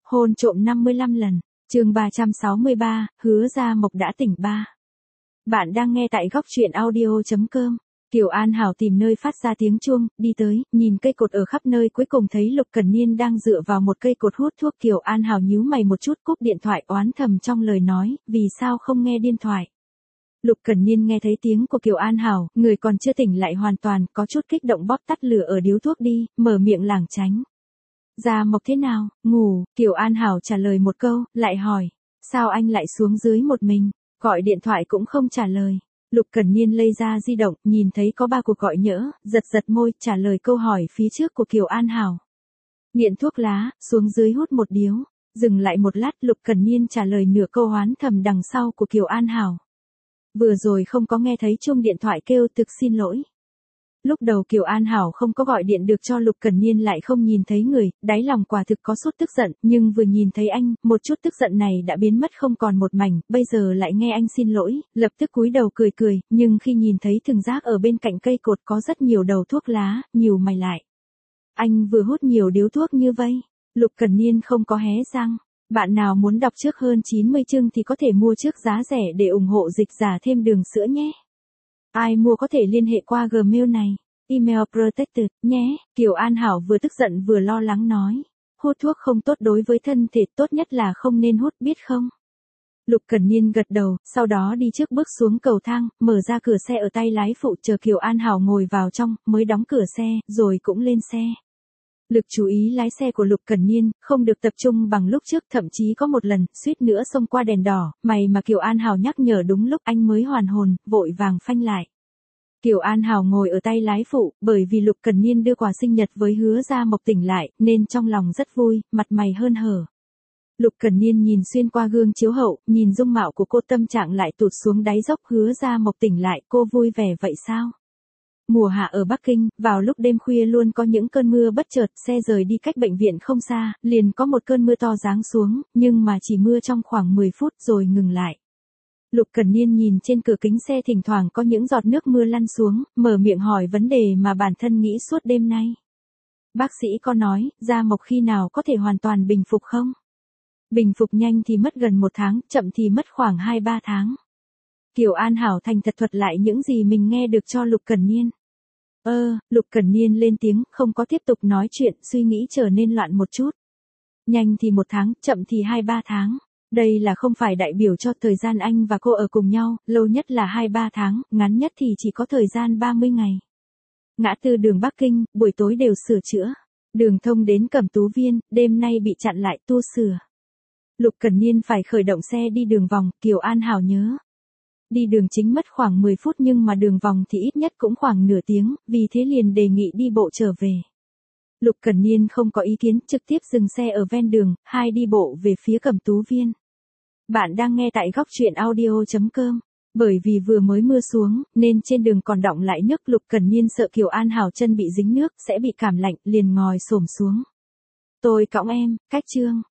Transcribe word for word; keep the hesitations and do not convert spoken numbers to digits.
Hôn trộm năm mươi lăm lần. Chương ba trăm sáu mươi ba, Hứa Gia Mộc đã tỉnh ba. Bạn đang nghe tại góc truyện audio chấm com. Kiều An Hảo tìm nơi phát ra tiếng chuông, đi tới, nhìn cây cột ở khắp nơi, cuối cùng thấy Lục Cẩn Niên đang dựa vào một cây cột hút thuốc. Kiều An Hảo nhíu mày một chút, cúp điện thoại, oán thầm trong lời nói, vì sao không nghe điện thoại. Lục Cẩn Niên nghe thấy tiếng của Kiều An Hảo, người còn chưa tỉnh lại hoàn toàn, có chút kích động bóp tắt lửa ở điếu thuốc đi, mở miệng lảng tránh. Gia Mộc thế nào, ngủ, Kiều An Hảo trả lời một câu, lại hỏi, sao anh lại xuống dưới một mình, gọi điện thoại cũng không trả lời. Lục Cẩn Niên lấy ra di động, nhìn thấy có ba cuộc gọi nhỡ, giật giật môi, trả lời câu hỏi phía trước của Kiều An Hảo. Nghiện thuốc lá, xuống dưới hút một điếu, dừng lại một lát, Lục Cẩn Niên trả lời nửa câu hoán thầm đằng sau của Kiều An Hảo. Vừa rồi không có nghe thấy chuông điện thoại kêu, thực xin lỗi. Lúc đầu Kiều An Hảo không có gọi điện được cho Lục Cẩn Niên, lại không nhìn thấy người, đáy lòng quả thực có chút tức giận, nhưng vừa nhìn thấy anh, một chút tức giận này đã biến mất không còn một mảnh, bây giờ lại nghe anh xin lỗi, lập tức cúi đầu cười cười, nhưng khi nhìn thấy thừng rác ở bên cạnh cây cột có rất nhiều đầu thuốc lá, nhíu mày lại. Anh vừa hút nhiều điếu thuốc như vậy, Lục Cẩn Niên không có hé răng. Bạn nào muốn đọc trước hơn chín mươi chương thì có thể mua trước giá rẻ để ủng hộ dịch giả thêm đường sữa nhé. Ai mua có thể liên hệ qua Gmail này, email protected, nhé. Kiều An Hảo vừa tức giận vừa lo lắng nói. Hút thuốc không tốt đối với thân thể, tốt nhất là không nên hút, biết không? Lục Cẩn Niên gật đầu, sau đó đi trước bước xuống cầu thang, mở ra cửa xe ở tay lái phụ, chờ Kiều An Hảo ngồi vào trong, mới đóng cửa xe, rồi cũng lên xe. Lực chú ý lái xe của Lục Cẩn Niên không được tập trung bằng lúc trước, thậm chí có một lần, suýt nữa xông qua đèn đỏ, may mà Kiều An Hảo nhắc nhở đúng lúc, anh mới hoàn hồn, vội vàng phanh lại. Kiều An Hảo ngồi ở tay lái phụ, bởi vì Lục Cẩn Niên đưa quà sinh nhật với Hứa Gia Mộc tỉnh lại, nên trong lòng rất vui, mặt mày hớn hở. Lục Cẩn Niên nhìn xuyên qua gương chiếu hậu, nhìn dung mạo của cô, tâm trạng lại tụt xuống đáy dốc. Hứa Gia Mộc tỉnh lại, cô vui vẻ vậy sao? Mùa hạ ở Bắc Kinh, vào lúc đêm khuya luôn có những cơn mưa bất chợt, xe rời đi cách bệnh viện không xa, liền có một cơn mưa to giáng xuống, nhưng mà chỉ mưa trong khoảng mười phút rồi ngừng lại. Lục Cẩn Niên nhìn trên cửa kính xe thỉnh thoảng có những giọt nước mưa lăn xuống, mở miệng hỏi vấn đề mà bản thân nghĩ suốt đêm nay. Bác sĩ có nói, Gia Mộc khi nào có thể hoàn toàn bình phục không? Bình phục nhanh thì mất gần một tháng, chậm thì mất khoảng hai ba tháng. Kiều An Hảo thành thật thuật lại những gì mình nghe được cho Lục Cẩn Niên. Ơ, Lục Cẩn Niên lên tiếng, không có tiếp tục nói chuyện, suy nghĩ trở nên loạn một chút. Nhanh thì một tháng, chậm thì hai ba tháng. Đây là không phải đại biểu cho thời gian anh và cô ở cùng nhau, lâu nhất là hai ba tháng, ngắn nhất thì chỉ có thời gian ba mươi ngày. Ngã tư đường Bắc Kinh, buổi tối đều sửa chữa. Đường thông đến Cẩm Tú Viên, đêm nay bị chặn lại, tu sửa. Lục Cẩn Niên phải khởi động xe đi đường vòng, Kiều An Hảo nhớ. Đi đường chính mất khoảng mười phút nhưng mà đường vòng thì ít nhất cũng khoảng nửa tiếng, vì thế liền đề nghị đi bộ trở về. Lục Cẩn Niên không có ý kiến, trực tiếp dừng xe ở ven đường, hai đi bộ về phía Cẩm Tú Viên. Bạn đang nghe tại góc truyện audio chấm com. Bởi vì vừa mới mưa xuống, nên trên đường còn đọng lại nước. Lục Cẩn Niên sợ Kiều An Hảo chân bị dính nước, sẽ bị cảm lạnh, liền ngồi xổm xuống. Tôi cõng em, cách chương.